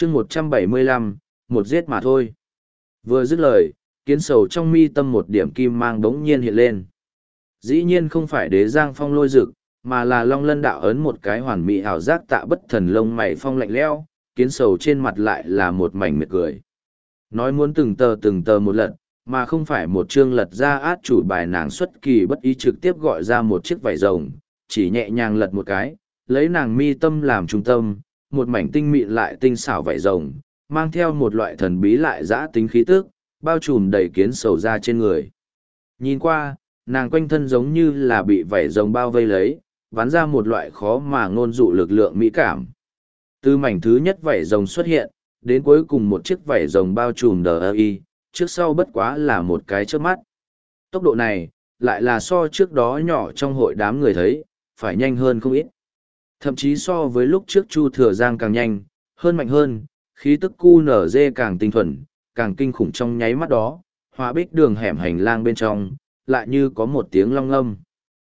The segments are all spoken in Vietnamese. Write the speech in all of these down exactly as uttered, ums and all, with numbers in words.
chương một trăm bảy mươi lăm, một giết mà thôi. Vừa dứt lời, kiến sầu trong mi tâm một điểm kim mang bỗng nhiên hiện lên. Dĩ nhiên không phải đế giang phong lôi rực, mà là long lân đạo ấn một cái hoàn mỹ ảo giác tạ bất thần lông mày phong lạnh lẽo, kiến sầu trên mặt lại là một mảnh miệt cười. Nói muốn từng tờ từng tờ một lần, mà không phải một chương lật ra át chủ bài nàng xuất kỳ bất ý trực tiếp gọi ra một chiếc vải rồng, chỉ nhẹ nhàng lật một cái, lấy nàng mi tâm làm trung tâm, một mảnh tinh mịn lại tinh xảo vải rồng, mang theo một loại thần bí lại dã tính khí tức, bao trùm đầy kiến sầu ra trên người. Nhìn qua, nàng quanh thân giống như là bị vảy rồng bao vây lấy, vắn ra một loại khó mà ngôn dụ lực lượng mỹ cảm. Từ mảnh thứ nhất vảy rồng xuất hiện, đến cuối cùng một chiếc vảy rồng bao trùm đờ y, trước sau bất quá là một cái chớp mắt. Tốc độ này, lại là so trước đó nhỏ trong hội đám người thấy, phải nhanh hơn không ít. Thậm chí so với lúc trước Chu Thừa Giang càng nhanh, hơn mạnh hơn, khí tức cu nở dê càng tinh thuần, càng kinh khủng trong nháy mắt đó, hóa bích đường hẻm hành lang bên trong, lại như có một tiếng long âm.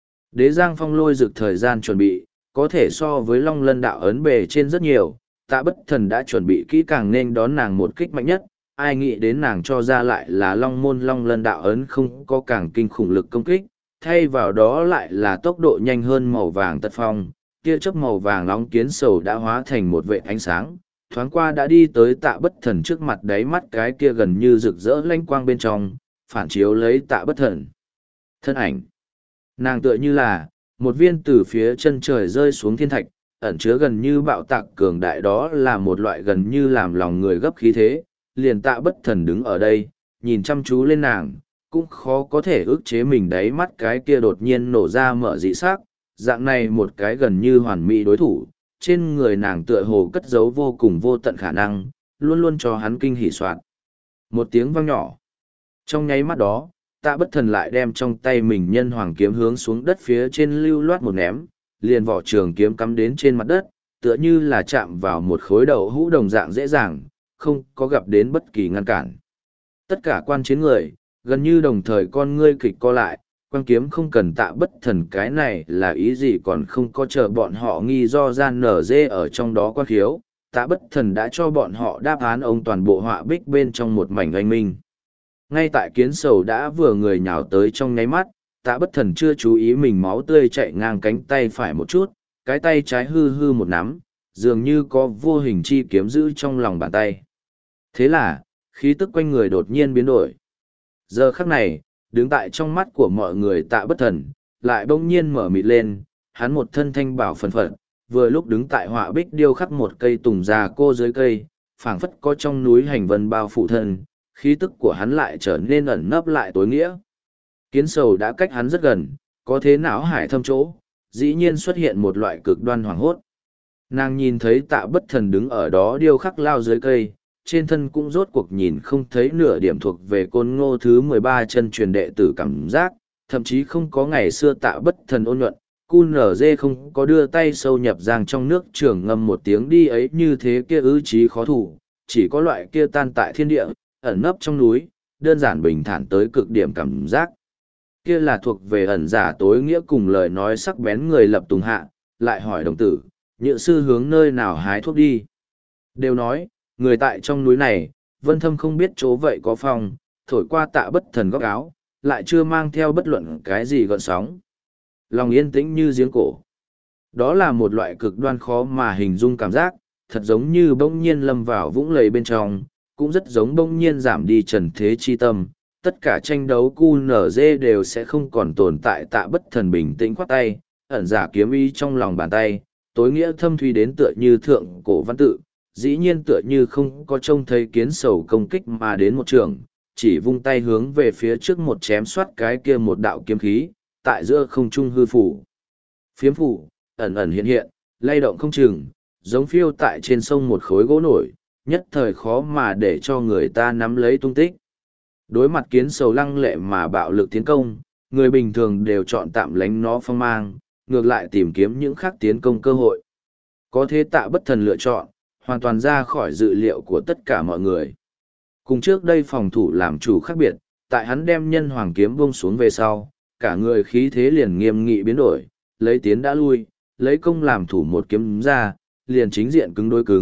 Đế Giang Phong lôi rực thời gian chuẩn bị, có thể so với long lân đạo ấn bề trên rất nhiều, tạ bất thần đã chuẩn bị kỹ càng nên đón nàng một kích mạnh nhất, ai nghĩ đến nàng cho ra lại là long môn long lân đạo ấn không có càng kinh khủng lực công kích, thay vào đó lại là tốc độ nhanh hơn màu vàng tật phong, tia chớp màu vàng nóng kiến sầu đã hóa thành một vệ ánh sáng, thoáng qua đã đi tới tạ bất thần trước mặt đáy mắt cái kia gần như rực rỡ lanh quang bên trong, phản chiếu lấy tạ bất thần. Thân ảnh. Nàng tựa như là, một viên từ phía chân trời rơi xuống thiên thạch, ẩn chứa gần như bạo tạc cường đại đó là một loại gần như làm lòng người gấp khí thế, liền tạ bất thần đứng ở đây, nhìn chăm chú lên nàng, cũng khó có thể ước chế mình đáy mắt cái kia đột nhiên nổ ra mở dị sắc, dạng này một cái gần như hoàn mỹ đối thủ, trên người nàng tựa hồ cất giấu vô cùng vô tận khả năng, luôn luôn cho hắn kinh hỉ soạn. Một tiếng vang nhỏ. Trong nháy mắt đó, tạ bất thần lại đem trong tay mình nhân hoàng kiếm hướng xuống đất phía trên lưu loát một ném, liền vỏ trường kiếm cắm đến trên mặt đất, tựa như là chạm vào một khối đậu hũ đồng dạng dễ dàng, không có gặp đến bất kỳ ngăn cản. Tất cả quan chiến người, gần như đồng thời con ngươi kịch co lại, quan kiếm không cần tạ bất thần cái này là ý gì còn không có chờ bọn họ nghi do gian nở dê ở trong đó quan khiếu, tạ bất thần đã cho bọn họ đáp án ông toàn bộ họa bích bên trong một mảnh oanh minh. Ngay tại kiến sầu đã vừa người nhào tới trong nháy mắt, tạ bất thần chưa chú ý mình máu tươi chạy ngang cánh tay phải một chút, cái tay trái hư hư một nắm, dường như có vô hình chi kiếm giữ trong lòng bàn tay. Thế là, khí tức quanh người đột nhiên biến đổi. Giờ khắc này, đứng tại trong mắt của mọi người tạ bất thần, lại bỗng nhiên mở mịt lên, hắn một thân thanh bảo phần phật, vừa lúc đứng tại họa bích điêu khắc một cây tùng già cô dưới cây, phảng phất có trong núi hành vân bao phủ thân, khí tức của hắn lại trở nên ẩn nấp lại tối nghĩa. Kiến sầu đã cách hắn rất gần, có thế não hải thâm chỗ, dĩ nhiên xuất hiện một loại cực đoan hoảng hốt. Nàng nhìn thấy tạ bất thần đứng ở đó điêu khắc lao dưới cây, trên thân cũng rốt cuộc nhìn không thấy nửa điểm thuộc về côn ngô thứ mười ba chân truyền đệ tử cảm giác, thậm chí không có ngày xưa tạ bất thần ôn nhuận, cu nở dê không có đưa tay sâu nhập giang trong nước trường ngâm một tiếng đi ấy như thế kia ư trí khó thủ, chỉ có loại kia tan tại thiên địa, ẩn nấp trong núi, đơn giản bình thản tới cực điểm cảm giác. Kia là thuộc về ẩn giả tối nghĩa cùng lời nói sắc bén người lập tùng hạ, lại hỏi đồng tử, nhựa sư hướng nơi nào hái thuốc đi. Đều nói, người tại trong núi này, vân thâm không biết chỗ vậy có phong, thổi qua tạ bất thần góc áo, lại chưa mang theo bất luận cái gì gợn sóng. Lòng yên tĩnh như giếng cổ. Đó là một loại cực đoan khó mà hình dung cảm giác, thật giống như bỗng nhiên lâm vào vũng lầy bên trong, cũng rất giống bỗng nhiên giảm đi trần thế chi tâm. Tất cả tranh đấu cu nở dê đều sẽ không còn tồn tại tạ bất thần bình tĩnh khoát tay, ẩn giả kiếm ý trong lòng bàn tay, tối nghĩa thâm thúy đến tựa như thượng cổ văn tự, dĩ nhiên tựa như không có trông thấy kiến sầu công kích mà đến một trường, chỉ vung tay hướng về phía trước một chém xoát cái kia một đạo kiếm khí, tại giữa không trung hư phủ. Phiếm phủ, ẩn ẩn hiện hiện, lay động không chừng, giống phiêu tại trên sông một khối gỗ nổi, nhất thời khó mà để cho người ta nắm lấy tung tích. Đối mặt kiến sầu lăng lệ mà bạo lực tiến công, người bình thường đều chọn tạm lánh nó phong mang, ngược lại tìm kiếm những khác tiến công cơ hội. Có thế tạ bất thần lựa chọn, hoàn toàn ra khỏi dự liệu của tất cả mọi người. Cùng trước đây phòng thủ làm chủ khác biệt, tại hắn đem nhân hoàng kiếm buông xuống về sau, cả người khí thế liền nghiêm nghị biến đổi, lấy tiến đã lui, lấy công làm thủ một kiếm ra, liền chính diện cứng đối cứng,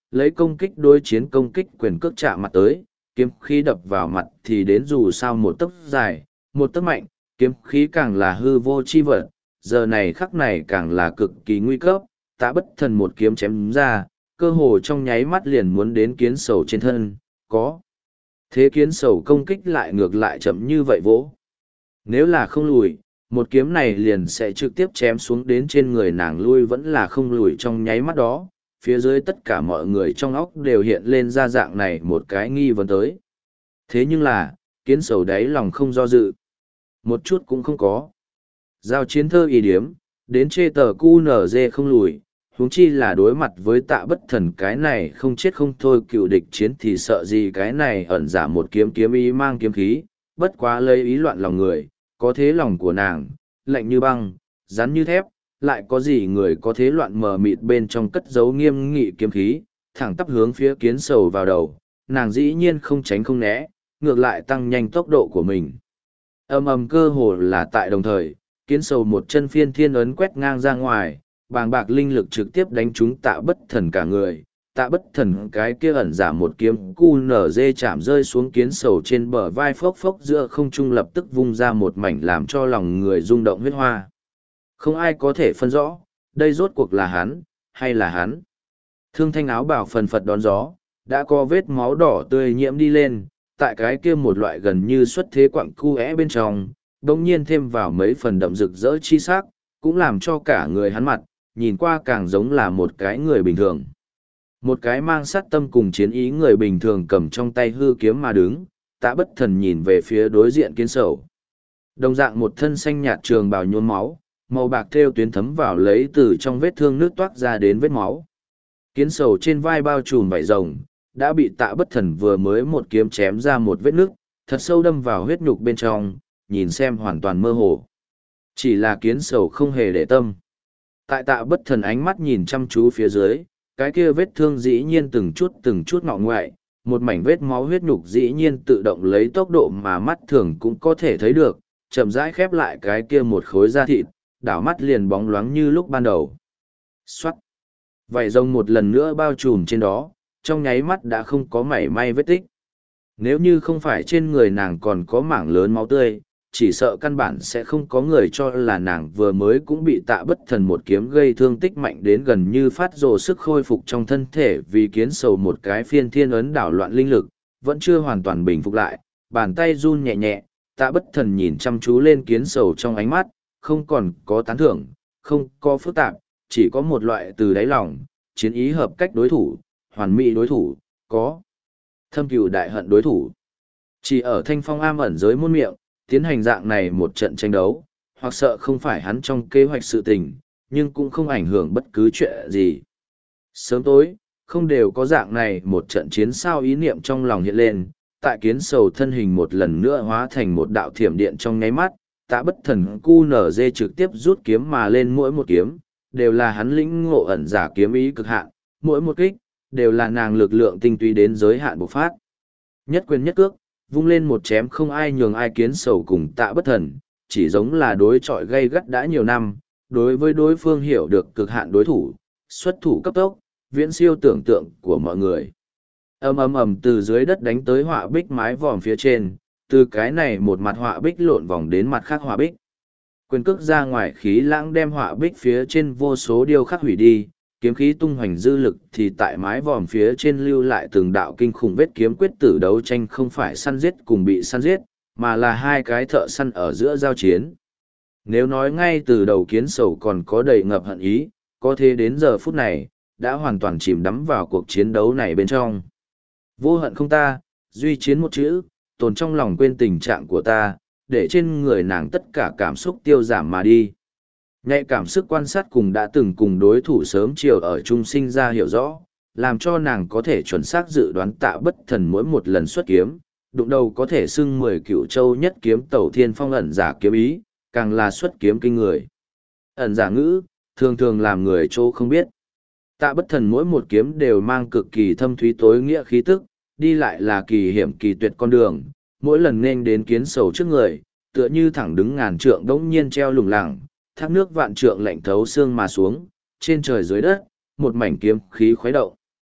lấy công kích đối chiến công kích quyền cước chạm mặt tới, kiếm khí đập vào mặt thì đến dù sao một tấc dài, một tấc mạnh, kiếm khí càng là hư vô chi vật, giờ này khắc này càng là cực kỳ nguy cấp, Tạ Bất Thần một kiếm chém ra, cơ hồ trong nháy mắt liền muốn đến kiến sầu trên thân, có. Thế kiến sầu công kích lại ngược lại chậm như vậy vỗ. Nếu là không lùi, một kiếm này liền sẽ trực tiếp chém xuống đến trên người nàng, lui vẫn là không lùi trong nháy mắt đó. Phía dưới tất cả mọi người trong óc đều hiện lên ra dạng này một cái nghi vấn tới. Thế nhưng là, kiến sầu đáy lòng không do dự. Một chút cũng không có. Giao chiến thơ y điếm, đến chê tờ cu nở dê không lùi, huống chi là đối mặt với Tạ Bất Thần cái này không chết không thôi cựu địch chiến thì sợ gì, cái này ẩn giả một kiếm kiếm ý mang kiếm khí, bất quá lấy ý loạn lòng người, có thế lòng của nàng, lạnh như băng, rắn như thép, lại có gì người có thế loạn mờ mịt bên trong cất giấu nghiêm nghị kiếm khí, thẳng tắp hướng phía kiến sầu vào đầu, nàng dĩ nhiên không tránh không né, ngược lại tăng nhanh tốc độ của mình. Âm ầm cơ hồ là tại đồng thời, kiến sầu một chân phiên thiên ấn quét ngang ra ngoài, bàng bạc linh lực trực tiếp đánh trúng Tạ Bất Thần cả người. Tạ Bất Thần cái kia ẩn giả một kiếm cu nở dê chạm rơi xuống kiến sầu trên bờ vai, phốc phốc giữa không trung lập tức vung ra một mảnh làm cho lòng người rung động huyết hoa. Không ai có thể phân rõ, đây rốt cuộc là hắn, hay là hắn. Thương thanh áo bào phần phật đón gió, đã có vết máu đỏ tươi nhiễm đi lên, tại cái kia một loại gần như xuất thế quặng cu é bên trong, đồng nhiên thêm vào mấy phần đậm rực rỡ chi sắc, cũng làm cho cả người hắn mặt, nhìn qua càng giống là một cái người bình thường. Một cái mang sát tâm cùng chiến ý người bình thường cầm trong tay hư kiếm mà đứng, Tạ Bất Thần nhìn về phía đối diện kiến sầu. Đồng dạng một thân xanh nhạt trường bào nhuốm máu, màu bạc thêu tuyến thấm vào lấy từ trong vết thương nước toát ra đến vết máu. Kiến sầu trên vai bao trùm vảy rồng, đã bị Tạ Bất Thần vừa mới một kiếm chém ra một vết nước, thật sâu đâm vào huyết nhục bên trong, nhìn xem hoàn toàn mơ hồ. Chỉ là kiến sầu không hề để tâm. Tại Tạ Bất Thần ánh mắt nhìn chăm chú phía dưới, cái kia vết thương dĩ nhiên từng chút từng chút ngọ ngoại, một mảnh vết máu huyết nhục dĩ nhiên tự động lấy tốc độ mà mắt thường cũng có thể thấy được, chậm rãi khép lại cái kia một khối da thịt, đảo mắt liền bóng loáng như lúc ban đầu. Xoát! Vảy rồng một lần nữa bao trùm trên đó, trong nháy mắt đã không có mảy may vết tích. Nếu như không phải trên người nàng còn có mảng lớn máu tươi, chỉ sợ căn bản sẽ không có người cho là nàng vừa mới cũng bị Tạ Bất Thần một kiếm gây thương tích mạnh đến gần như phát rồ sức khôi phục trong thân thể, vì kiến sầu một cái phiên thiên ấn đảo loạn linh lực, vẫn chưa hoàn toàn bình phục lại, bàn tay run nhẹ nhẹ, Tạ Bất Thần nhìn chăm chú lên kiến sầu trong ánh mắt, không còn có tán thưởng, không có phức tạp, chỉ có một loại từ đáy lòng, chiến ý hợp cách đối thủ, hoàn mỹ đối thủ, có thâm cừu đại hận đối thủ. Chỉ ở Thanh Phong am ẩn giới môn miệng, tiến hành dạng này một trận tranh đấu, hoặc sợ không phải hắn trong kế hoạch sự tình, nhưng cũng không ảnh hưởng bất cứ chuyện gì. Sớm tối, không đều có dạng này một trận chiến sao ý niệm trong lòng hiện lên, tại kiến sầu thân hình một lần nữa hóa thành một đạo thiểm điện trong nháy mắt, Tạ Bất Thần cu nở dê trực tiếp rút kiếm mà lên, mỗi một kiếm, đều là hắn lĩnh ngộ ẩn giả kiếm ý cực hạn, mỗi một kích, đều là nàng lực lượng tinh túy đến giới hạn bộc phát. Nhất quyền nhất cước, vung lên một chém không ai nhường ai, kiến sầu cùng Tạ Bất Thần, chỉ giống là đối chọi gay gắt đã nhiều năm, đối với đối phương hiểu được cực hạn đối thủ, xuất thủ cấp tốc, viễn siêu tưởng tượng của mọi người. Ầm ầm ầm từ dưới đất đánh tới họa bích mái vòm phía trên, từ cái này một mặt họa bích lộn vòng đến mặt khác họa bích. Quyền cước ra ngoài khí lãng đem họa bích phía trên vô số điêu khắc hủy đi, kiếm khí tung hoành dư lực thì tại mái vòm phía trên lưu lại từng đạo kinh khủng vết kiếm quyết tử đấu tranh, không phải săn giết cùng bị săn giết, mà là hai cái thợ săn ở giữa giao chiến. Nếu nói ngay từ đầu kiến sầu còn có đầy ngập hận ý, có thế đến giờ phút này, đã hoàn toàn chìm đắm vào cuộc chiến đấu này bên trong. Vô hận không ta, duy chiến một chữ, tồn trong lòng quên tình trạng của ta, để trên người nàng tất cả cảm xúc tiêu giảm mà đi. Nhạy cảm sức quan sát cùng đã từng cùng đối thủ sớm chiều ở chung sinh ra hiểu rõ, làm cho nàng có thể chuẩn xác dự đoán Tạ Bất Thần mỗi một lần xuất kiếm, đụng đầu có thể xưng mười cựu châu nhất kiếm tẩu thiên phong ẩn giả kiếm ý, càng là xuất kiếm kinh người. Ẩn giả ngữ, thường thường làm người chỗ không biết. Tạ Bất Thần mỗi một kiếm đều mang cực kỳ thâm thúy tối nghĩa khí tức, đi lại là kỳ hiểm kỳ tuyệt con đường, mỗi lần nên đến kiến sầu trước người, tựa như thẳng đứng ngàn trượng đống nhiên treo lủng lẳng, thác nước vạn trượng lạnh thấu xương mà xuống, trên trời dưới đất, một mảnh kiếm khí khuấy động.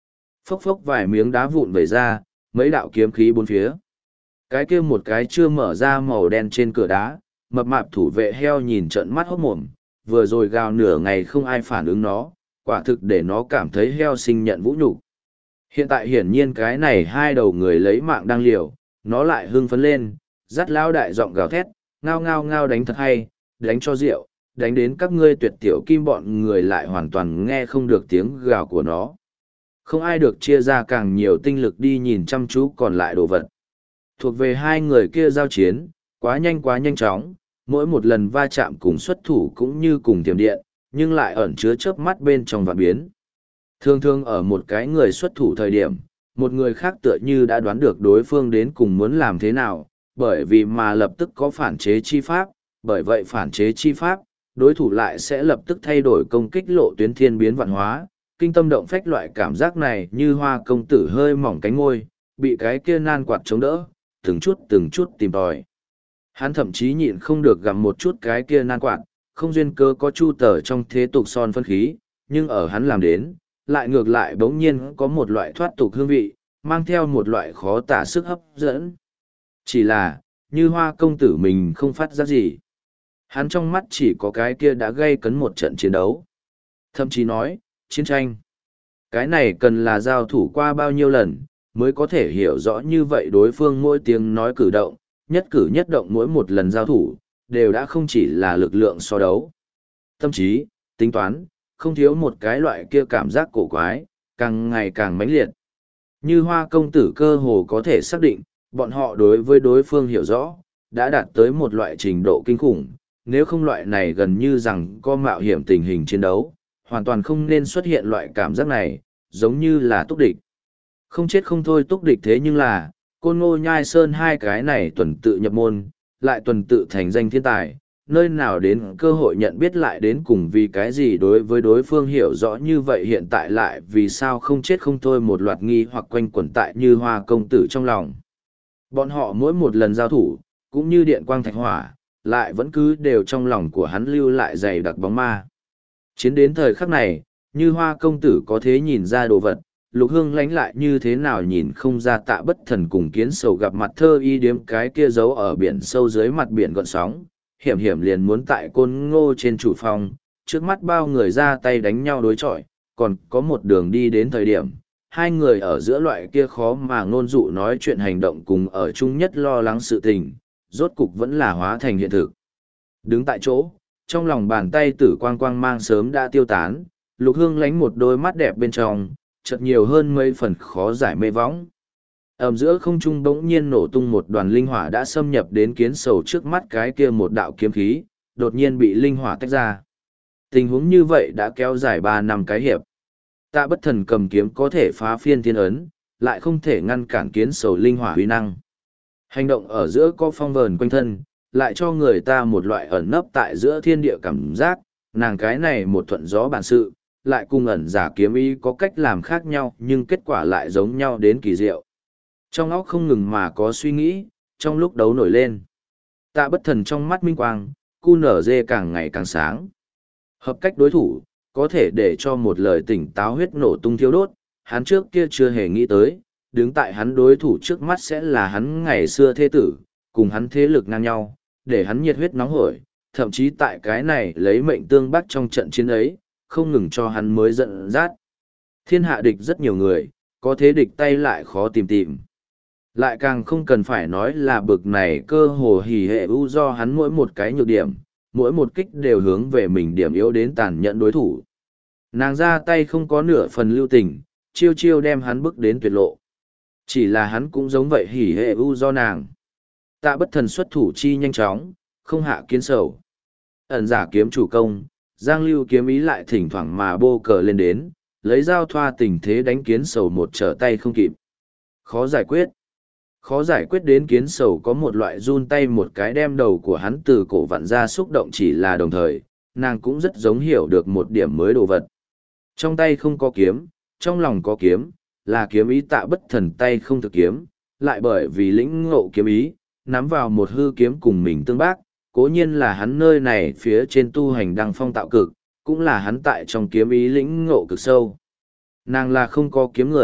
Phốc phốc vài miếng đá vụn vẩy ra, mấy đạo kiếm khí bốn phía. Cái kia một cái chưa mở ra màu đen trên cửa đá, mập mạp thủ vệ heo nhìn trận mắt hốt mồm, vừa rồi gào nửa ngày không ai phản ứng nó, quả thực để nó cảm thấy heo sinh nhận vũ nhục. Hiện tại hiển nhiên cái này hai đầu người lấy mạng đang liều, nó lại hưng phấn lên, dắt lao đại giọng gào thét, ngao ngao ngao đánh thật hay, đánh cho rượu, đánh đến các ngươi tuyệt tiểu kim bọn người lại hoàn toàn nghe không được tiếng gào của nó. Không ai được chia ra càng nhiều tinh lực đi nhìn chăm chú còn lại đồ vật. Thuộc về hai người kia giao chiến, quá nhanh quá nhanh chóng, mỗi một lần va chạm cùng xuất thủ cũng như cùng tiềm điện, nhưng lại ẩn chứa chớp mắt bên trong vạn biến. Thường thường ở một cái người xuất thủ thời điểm, một người khác tựa như đã đoán được đối phương đến cùng muốn làm thế nào, bởi vì mà lập tức có phản chế chi pháp, bởi vậy phản chế chi pháp, đối thủ lại sẽ lập tức thay đổi công kích lộ tuyến thiên biến vạn hóa, kinh tâm động phách loại cảm giác này như hoa công tử hơi mỏng cánh ngôi, bị cái kia nan quạt chống đỡ, từng chút từng chút tìm tòi. Hắn thậm chí nhịn không được gặm một chút cái kia nan quạt, không duyên cơ có chu tờ trong thế tục son phân khí, nhưng ở hắn làm đến, lại ngược lại bỗng nhiên có một loại thoát tục hương vị, mang theo một loại khó tả sức hấp dẫn. Chỉ là, như hoa công tử mình không phát ra gì. Hắn trong mắt chỉ có cái kia đã gây cấn một trận chiến đấu. Thậm chí nói, chiến tranh. Cái này cần là giao thủ qua bao nhiêu lần, mới có thể hiểu rõ như vậy đối phương mỗi tiếng nói cử động, nhất cử nhất động mỗi một lần giao thủ, đều đã không chỉ là lực lượng so đấu. Tâm trí, tính toán, không thiếu một cái loại kia cảm giác cổ quái, càng ngày càng mãnh liệt. Như hoa công tử cơ hồ có thể xác định, bọn họ đối với đối phương hiểu rõ, đã đạt tới một loại trình độ kinh khủng, nếu không loại này gần như rằng có mạo hiểm tình hình chiến đấu, hoàn toàn không nên xuất hiện loại cảm giác này, giống như là túc địch. Không chết không thôi túc địch thế nhưng là, Côn Ngô Nhai Sơn hai cái này tuần tự nhập môn, lại tuần tự thành danh thiên tài, nơi nào đến cơ hội nhận biết lại đến cùng vì cái gì đối với đối phương hiểu rõ như vậy hiện tại lại vì sao không chết không thôi một loạt nghi hoặc quanh quẩn tại như hoa công tử trong lòng. Bọn họ mỗi một lần giao thủ, cũng như điện quang thạch hỏa, lại vẫn cứ đều trong lòng của hắn lưu lại dày đặc bóng ma. Chiến đến thời khắc này, như hoa công tử có thế nhìn ra đồ vật, lục hương lánh lại như thế nào nhìn không ra tạ bất thần cùng kiến sầu gặp mặt thơ y điếm cái kia giấu ở biển sâu dưới mặt biển gọn sóng, hiểm hiểm liền muốn tại côn ngô trên chủ phòng, trước mắt bao người ra tay đánh nhau đối chọi, còn có một đường đi đến thời điểm, hai người ở giữa loại kia khó mà ngôn dụ nói chuyện hành động cùng ở chung nhất lo lắng sự tình, rốt cục vẫn là hóa thành hiện thực. Đứng tại chỗ, trong lòng bàn tay tử quang quang mang sớm đã tiêu tán, lục hương lánh một đôi mắt đẹp bên trong, chợt nhiều hơn mấy phần khó giải mê võng. Ẩm giữa không trung bỗng nhiên nổ tung một đoàn linh hỏa đã xâm nhập đến kiến sầu trước mắt cái kia một đạo kiếm khí, đột nhiên bị linh hỏa tách ra. Tình huống như vậy đã kéo dài ba năm cái hiệp. Tạ bất thần cầm kiếm có thể phá phiên thiên ấn, lại không thể ngăn cản kiến sầu linh hỏa uy năng. Hành động ở giữa có phong vờn quanh thân, lại cho người ta một loại ẩn nấp tại giữa thiên địa cảm giác, nàng cái này một thuận gió bản sự, lại cùng ẩn giả kiếm ý có cách làm khác nhau nhưng kết quả lại giống nhau đến kỳ diệu. Trong óc không ngừng mà có suy nghĩ, trong lúc đấu nổi lên. Tạ bất thần trong mắt minh quang, cu nở dê càng ngày càng sáng. Hợp cách đối thủ, có thể để cho một lời tỉnh táo huyết nổ tung thiêu đốt, hắn trước kia chưa hề nghĩ tới, đứng tại hắn đối thủ trước mắt sẽ là hắn ngày xưa thế tử, cùng hắn thế lực ngang nhau, để hắn nhiệt huyết nóng hổi, thậm chí tại cái này lấy mệnh tương bắc trong trận chiến ấy, không ngừng cho hắn mới giận dắt. Thiên hạ địch rất nhiều người, có thế địch tay lại khó tìm tìm. Lại càng không cần phải nói là bực này cơ hồ hỉ hệ ưu do hắn mỗi một cái nhược điểm, mỗi một kích đều hướng về mình điểm yếu đến tàn nhẫn đối thủ. Nàng ra tay không có nửa phần lưu tình, chiêu chiêu đem hắn bước đến tuyệt lộ. Chỉ là hắn cũng giống vậy hỉ hệ ưu do nàng. Tạ bất thần xuất thủ chi nhanh chóng, không hạ kiến sầu. Ẩn giả kiếm chủ công, Giang Lưu kiếm ý lại thỉnh thoảng mà bô cờ lên đến, lấy dao thoa tình thế đánh kiến sầu một trở tay không kịp. Khó giải quyết. Khó giải quyết đến kiến sầu có một loại run tay một cái đem đầu của hắn từ cổ vặn ra xúc động chỉ là đồng thời, nàng cũng rất giống hiểu được một điểm mới đồ vật. Trong tay không có kiếm, trong lòng có kiếm, là kiếm ý tạ bất thần tay không thực kiếm, lại bởi vì lĩnh ngộ kiếm ý, nắm vào một hư kiếm cùng mình tương bác, cố nhiên là hắn nơi này phía trên tu hành đăng phong tạo cực, cũng là hắn tại trong kiếm ý lĩnh ngộ cực sâu. Nàng là không có kiếm người,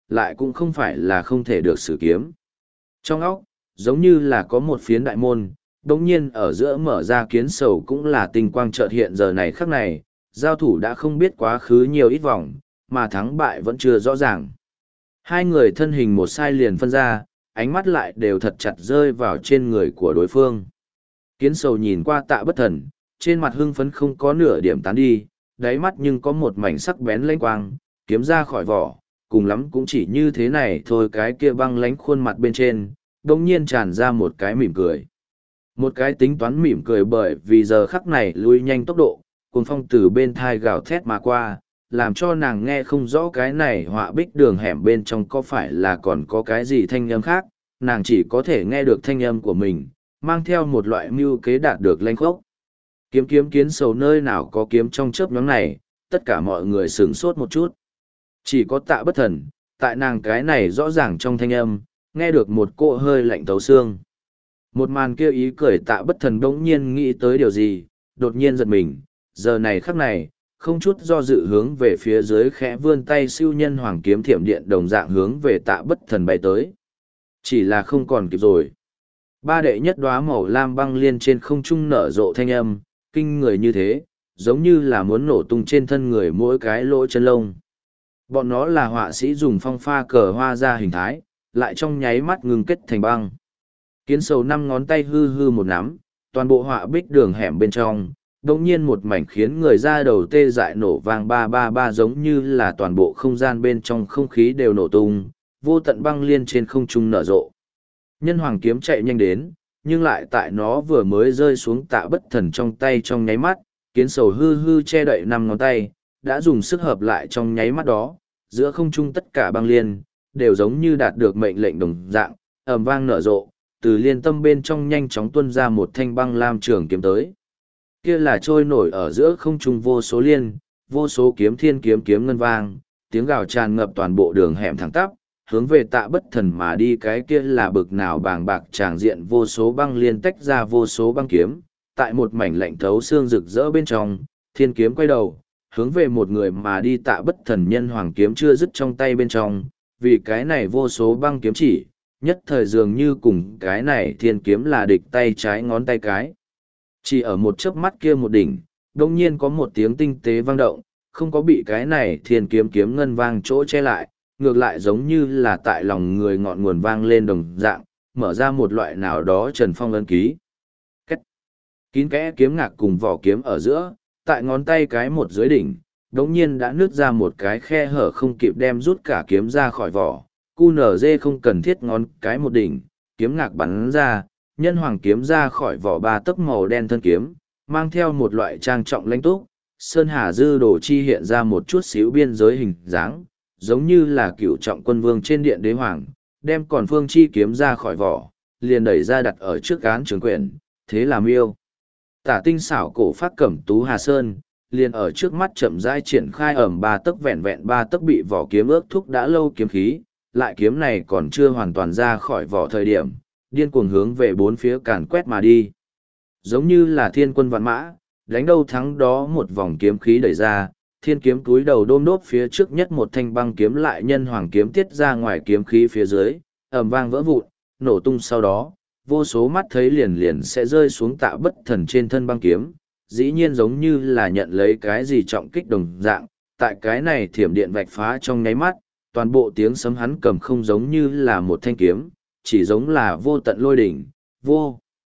lại cũng không phải là không thể được sử kiếm. Trong óc, giống như là có một phiến đại môn, đồng nhiên ở giữa mở ra kiến sầu cũng là tinh quang chợt hiện giờ này khắc này, giao thủ đã không biết quá khứ nhiều ít vòng, mà thắng bại vẫn chưa rõ ràng. Hai người thân hình một sai liền phân ra, ánh mắt lại đều thật chặt rơi vào trên người của đối phương. Kiến sầu nhìn qua Tạ Bất Thần, trên mặt hưng phấn không có nửa điểm tán đi, đáy mắt nhưng có một mảnh sắc bén lanh quang, kiếm ra khỏi vỏ, cùng lắm cũng chỉ như thế này thôi. Cái kia băng lánh khuôn mặt bên trên, đồng nhiên tràn ra một cái mỉm cười. Một cái tính toán mỉm cười bởi vì giờ khắc này lui nhanh tốc độ, cuồng phong từ bên thai gào thét mà qua, làm cho nàng nghe không rõ cái này họa bích đường hẻm bên trong có phải là còn có cái gì thanh âm khác, nàng chỉ có thể nghe được thanh âm của mình, mang theo một loại mưu kế đạt được lanh khốc. Kiếm kiếm kiến sầu nơi nào có kiếm trong chớp nhoáng này, tất cả mọi người sửng sốt một chút. Chỉ có Tạ Bất Thần, tại nàng cái này rõ ràng trong thanh âm, nghe được một cỗ hơi lạnh thấu xương. Một màn kia ý cười Tạ Bất Thần đống nhiên nghĩ tới điều gì, đột nhiên giật mình, giờ này khắc này, không chút do dự hướng về phía dưới khẽ vươn tay siêu nhân hoàng kiếm thiểm điện đồng dạng hướng về Tạ Bất Thần bay tới. Chỉ là không còn kịp rồi. Ba đệ nhất đóa màu lam băng liên trên không trung nở rộ thanh âm, kinh người như thế, giống như là muốn nổ tung trên thân người mỗi cái lỗ chân lông. Bọn nó là họa sĩ dùng phong pha cờ hoa ra hình thái, lại trong nháy mắt ngừng kết thành băng. Kiến sầu năm ngón tay hư hư một nắm, toàn bộ họa bích đường hẻm bên trong, đồng nhiên một mảnh khiến người ra đầu tê dại nổ vang ba ba ba giống như là toàn bộ không gian bên trong không khí đều nổ tung, vô tận băng liên trên không trung nở rộ. Nhân hoàng kiếm chạy nhanh đến, nhưng lại tại nó vừa mới rơi xuống Tạ Bất Thần trong tay trong nháy mắt, kiến sầu hư hư che đậy năm ngón tay, đã dùng sức hợp lại trong nháy mắt đó, giữa không trung tất cả băng liên, đều giống như đạt được mệnh lệnh đồng dạng, ầm vang nở rộ, từ liên tâm bên trong nhanh chóng tuôn ra một thanh băng lam trường kiếm tới. Kia là trôi nổi ở giữa không trung vô số liên, vô số kiếm thiên kiếm kiếm ngân vang, tiếng gào tràn ngập toàn bộ đường hẻm thẳng tắp, hướng về Tạ Bất Thần mà đi. Cái kia là bực nào bàng bạc tràng diện, vô số băng liên tách ra vô số băng kiếm, tại một mảnh lạnh thấu xương rực rỡ bên trong, thiên kiếm quay đầu, hướng về một người mà đi. Tạ Bất Thần nhân hoàng kiếm chưa dứt trong tay bên trong, vì cái này vô số băng kiếm chỉ, nhất thời dường như cùng cái này thiên kiếm là địch tay trái ngón tay cái. Chỉ ở một chớp mắt kia một đỉnh, đồng nhiên có một tiếng tinh tế vang động, không có bị cái này thiên kiếm kiếm ngân vang chỗ che lại, ngược lại giống như là tại lòng người ngọn nguồn vang lên đồng dạng, mở ra một loại nào đó trần phong ấn ký. Cách kín kẽ kiếm ngạc cùng vỏ kiếm ở giữa, tại ngón tay cái một dưới đỉnh, đống nhiên đã nứt ra một cái khe hở không kịp đem rút cả kiếm ra khỏi vỏ. Cu nở dê không cần thiết ngón cái một đỉnh, kiếm ngạc bắn ra, nhân hoàng kiếm ra khỏi vỏ ba tấc màu đen thân kiếm, mang theo một loại trang trọng lãnh túc, sơn hà dư đồ chi hiện ra một chút xíu biên giới hình dáng, giống như là cựu trọng quân vương trên điện đế hoàng, đem còn phương chi kiếm ra khỏi vỏ, liền đẩy ra đặt ở trước án trường quyển, thế là miêu. Tả tinh xảo cổ phát cẩm tú hà sơn, liền ở trước mắt chậm rãi triển khai ẩm ba tấc vẹn vẹn ba tấc bị vỏ kiếm ước thúc đã lâu kiếm khí, lại kiếm này còn chưa hoàn toàn ra khỏi vỏ thời điểm, điên cuồng hướng về bốn phía càn quét mà đi. Giống như là thiên quân vạn mã, đánh đâu thắng đó một vòng kiếm khí đẩy ra, thiên kiếm túi đầu đôm đốp phía trước nhất một thanh băng kiếm lại nhân hoàng kiếm tiết ra ngoài kiếm khí phía dưới, ầm vang vỡ vụn, nổ tung sau đó, vô số mắt thấy liền liền sẽ rơi xuống Tạ Bất Thần trên thân băng kiếm, dĩ nhiên giống như là nhận lấy cái gì trọng kích đồng dạng, tại cái này thiểm điện vạch phá trong nháy mắt, toàn bộ tiếng sấm hắn cầm không giống như là một thanh kiếm, chỉ giống là vô tận lôi đỉnh, vô.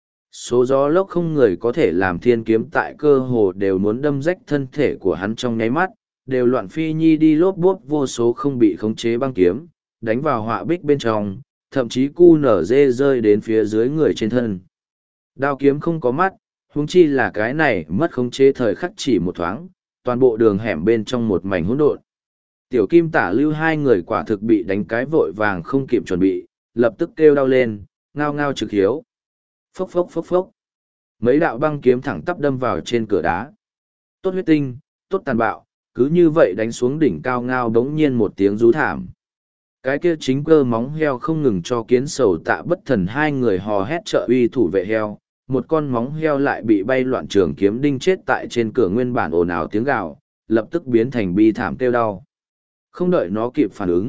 Số gió lốc không người có thể làm thiên kiếm tại cơ hồ đều muốn đâm rách thân thể của hắn trong nháy mắt, đều loạn phi nhi đi lốp bốp vô số không bị khống chế băng kiếm, đánh vào họa bích bên trong, thậm chí cu nở dê rơi đến phía dưới người trên thân. Đao kiếm không có mắt, huống chi là cái này mất khống chế thời khắc chỉ một thoáng, toàn bộ đường hẻm bên trong một mảnh hỗn độn. Tiểu Kim Tả Lưu hai người quả thực bị đánh cái vội vàng không kịp chuẩn bị, lập tức kêu đau lên, ngao ngao trực hiếu. Phốc phốc phốc phốc. Mấy đạo băng kiếm thẳng tắp đâm vào trên cửa đá. Tốt huyết tinh, tốt tàn bạo, cứ như vậy đánh xuống đỉnh cao ngao đống nhiên một tiếng rú thảm. Cái kia chính cơ móng heo không ngừng cho kiến sầu Tạ Bất Thần hai người hò hét trợ uy thủ vệ heo. Một con móng heo lại bị bay loạn trường kiếm đinh chết tại trên cửa nguyên bản ồn ào tiếng gào, lập tức biến thành bi thảm kêu đau. Không đợi nó kịp phản ứng,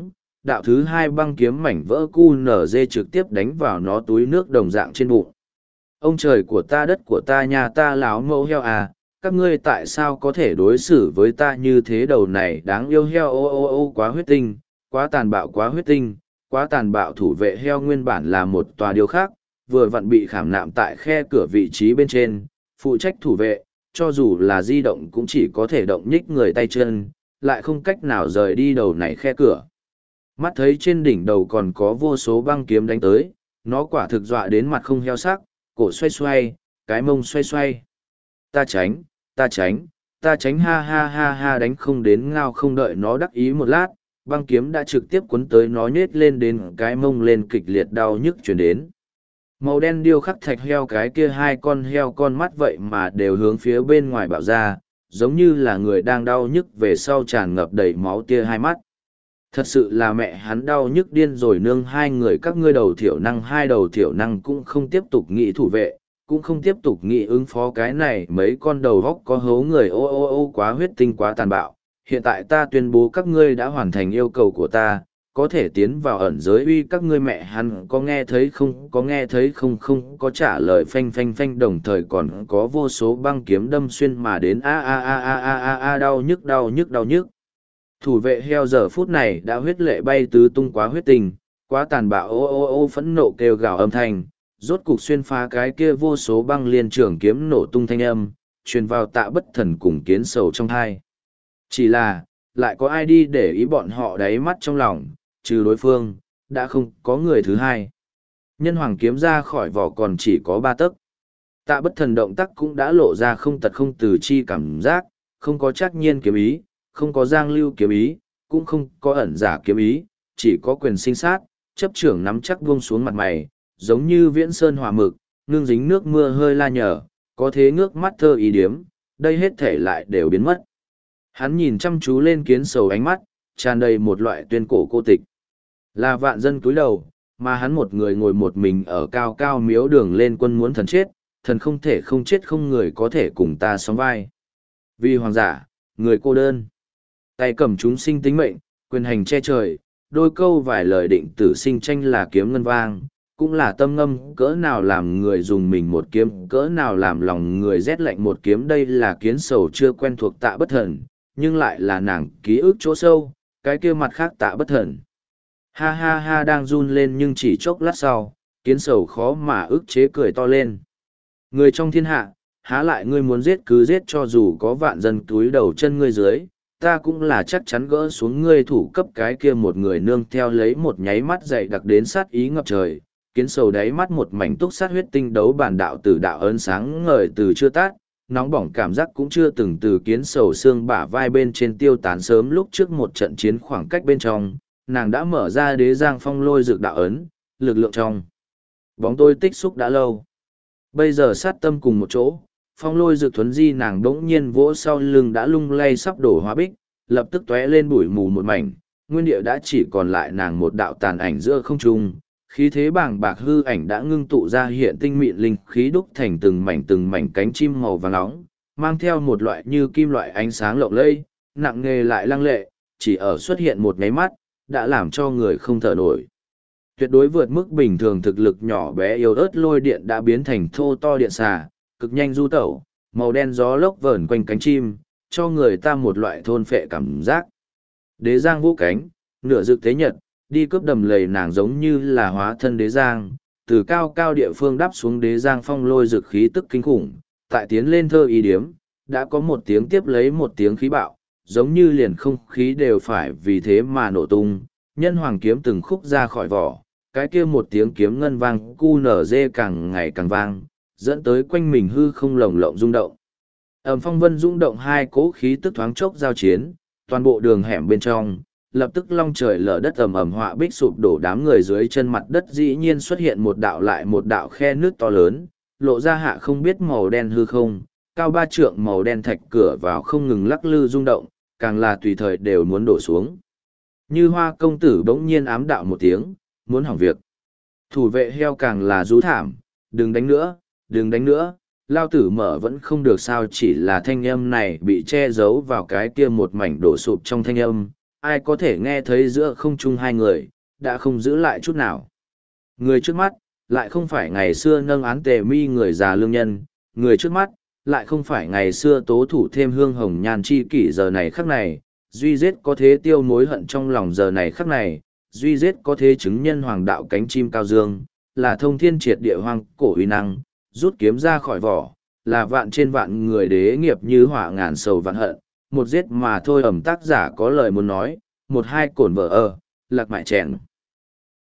đạo thứ hai băng kiếm mảnh vỡ cu nở dê trực tiếp đánh vào nó túi nước đồng dạng trên bụng. Ông trời của ta, đất của ta, nhà ta, láo mẫu heo à, các ngươi tại sao có thể đối xử với ta như thế? Đầu này đáng yêu heo, ô ô ô, quá huyết tinh, quá tàn bạo, quá huyết tinh, quá tàn bạo. Thủ vệ heo nguyên bản là một tòa điêu khắc, vừa vặn bị khảm nạm tại khe cửa vị trí bên trên, phụ trách thủ vệ, cho dù là di động cũng chỉ có thể động nhích người tay chân, lại không cách nào rời đi đầu này khe cửa. Mắt thấy trên đỉnh đầu còn có vô số băng kiếm đánh tới, nó quả thực dọa đến mặt không heo sắc, cổ xoay xoay, cái mông xoay xoay. Ta tránh, ta tránh, ta tránh, ha ha ha ha, đánh không đến ngao. Không đợi nó đắc ý một lát, băng kiếm đã trực tiếp cuốn tới nó, nhết lên đến cái mông lên, kịch liệt đau nhức chuyển đến. Màu đen điêu khắc thạch heo, cái kia hai con heo con mắt vậy mà đều hướng phía bên ngoài bạo ra, giống như là người đang đau nhức về sau tràn ngập đầy máu tia hai mắt. Thật sự là mẹ hắn đau nhức điên rồi. Nương hai người các ngươi đầu thiểu năng, hai đầu thiểu năng cũng không tiếp tục nghĩ thủ vệ, cũng không tiếp tục nghĩ ứng phó cái này mấy con đầu góc có hấu người. Ô ô ô, quá huyết tinh, quá tàn bạo. Hiện tại ta tuyên bố các ngươi đã hoàn thành yêu cầu của ta, có thể tiến vào ẩn giới. Uy, các ngươi mẹ hắn có nghe thấy không, có nghe thấy không? Không có trả lời. Phanh phanh phanh, đồng thời còn có vô số băng kiếm đâm xuyên mà đến. A a a a a a a, đau nhức đau nhức đau nhức. Thủ vệ heo giờ phút này đã huyết lệ bay tứ tung, quá huyết tình, quá tàn bạo. Ô ô ô, phẫn nộ kêu gào âm thanh, rốt cục xuyên phá cái kia vô số băng liên trường kiếm nổ tung thanh âm, truyền vào Tạ Bất Thần cùng Kiến Sầu trong hai. Chỉ là, lại có ai đi để ý bọn họ đáy mắt trong lòng, trừ đối phương, đã không có người thứ hai. Nhân hoàng kiếm ra khỏi vỏ còn chỉ có ba tấc. Tạ Bất Thần động tác cũng đã lộ ra không tật không từ chi cảm giác, không có trắc nhiên kiếm ý, không có giang lưu kiếm ý, cũng không có ẩn giả kiếm ý, chỉ có quyền sinh sát, chấp trưởng nắm chắc buông xuống mặt mày, giống như viễn sơn hỏa mực, ngưng dính nước mưa hơi la nhở, có thế ngước mắt thơ ý điếm, đây hết thể lại đều biến mất. Hắn nhìn chăm chú lên Kiến Sầu, ánh mắt tràn đầy một loại tuyên cổ cô tịch. Là vạn dân cúi đầu, mà hắn một người ngồi một mình ở cao cao miếu đường lên quân, muốn thần chết, thần không thể không chết, không người có thể cùng ta sóng vai. Vì hoàng giả, người cô đơn, tay cầm chúng sinh tính mệnh, quyền hành che trời, đôi câu vài lời định tử sinh tranh là kiếm ngân vang, cũng là tâm ngâm, cỡ nào làm người dùng mình một kiếm, cỡ nào làm lòng người rét lạnh một kiếm. Đây là Kiến Sầu chưa quen thuộc Tạ Bất Thần, nhưng lại là nàng ký ức chỗ sâu, cái kia mặt khác Tạ Bất Thần. Ha ha ha, đang run lên, nhưng chỉ chốc lát sau, Kiến Sầu khó mà ức chế cười to lên. Người trong thiên hạ, há lại ngươi muốn giết cứ giết, cho dù có vạn dân túi đầu chân ngươi dưới, ta cũng là chắc chắn gỡ xuống ngươi thủ cấp. Cái kia một người nương theo lấy một nháy mắt dậy đặc đến sát ý ngập trời. Kiến Sầu đáy mắt một mảnh túc sát huyết tinh đấu bản đạo tử đạo ấn sáng ngời từ chưa tát, nóng bỏng cảm giác cũng chưa từng từ Kiến Sầu xương bả vai bên trên tiêu tán. Sớm lúc trước một trận chiến khoảng cách bên trong, nàng đã mở ra Đế Giang Phong Lôi Dược đạo ấn, lực lượng trong bóng tôi tích xúc đã lâu. Bây giờ sát tâm cùng một chỗ, Phong Lôi Dược thuấn di, nàng đỗng nhiên vỗ sau lưng đã lung lay sắp đổ hóa bích, lập tức tóe lên bụi mù một mảnh, nguyên địa đã chỉ còn lại nàng một đạo tàn ảnh giữa không trung. Khí thế bàng bạc hư ảnh đã ngưng tụ ra, hiện tinh mịn linh khí đúc thành từng mảnh từng mảnh cánh chim màu vàng nóng, mang theo một loại như kim loại ánh sáng lộng lẫy, nặng nề lại lăng lệ, chỉ ở xuất hiện một nháy mắt, đã làm cho người không thở nổi. Tuyệt đối vượt mức bình thường thực lực nhỏ bé yếu ớt lôi điện đã biến thành thô to điện xà, cực nhanh du tẩu, màu đen gió lốc vờn quanh cánh chim, cho người ta một loại thôn phệ cảm giác. Đế Giang vũ cánh, nửa rực tế nhật, đi cướp đầm lầy, nàng giống như là hóa thân Đế Giang, từ cao cao địa phương đáp xuống Đế Giang Phong Lôi Dược khí tức kinh khủng, tại tiến lên thơ ý điếm, đã có một tiếng tiếp lấy một tiếng khí bạo, giống như liền không khí đều phải vì thế mà nổ tung. Nhân hoàng kiếm từng khúc ra khỏi vỏ, cái kia một tiếng kiếm ngân vang cu nở dê càng ngày càng vang, dẫn tới quanh mình hư không lồng lộng rung động. Ầm phong vân rung động, hai cỗ khí tức thoáng chốc giao chiến, toàn bộ đường hẻm bên trong lập tức long trời lở đất, ầm ầm họa bích sụp đổ, đám người dưới chân mặt đất dĩ nhiên xuất hiện một đạo lại một đạo khe nước to lớn, lộ ra hạ không biết màu đen hư không, cao ba trượng màu đen thạch cửa vào không ngừng lắc lư rung động, càng là tùy thời đều muốn đổ xuống. Như Hoa công tử bỗng nhiên ám đạo một tiếng, muốn hỏng việc. Thủ vệ heo càng là rú thảm, đừng đánh nữa, đừng đánh nữa, lao tử mở vẫn không được sao. Chỉ là thanh âm này bị che giấu vào cái kia một mảnh đổ sụp trong thanh âm, ai có thể nghe thấy giữa không trung hai người, đã không giữ lại chút nào. Người trước mắt, lại không phải ngày xưa nâng án tề mi người già lương nhân, người trước mắt, lại không phải ngày xưa tố thủ thêm hương hồng nhan chi kỷ giờ này khắc này, duy giết có thế tiêu mối hận trong lòng giờ này khắc này, duy giết có thế chứng nhân hoàng đạo cánh chim cao dương, là thông thiên triệt địa hoang cổ uy năng, rút kiếm ra khỏi vỏ, là vạn trên vạn người đế nghiệp như hỏa ngàn sầu vạn hận, một giết mà thôi. Ẩm tác giả có lời muốn nói, một hai cổn vợ ơ, lạc mại chèn.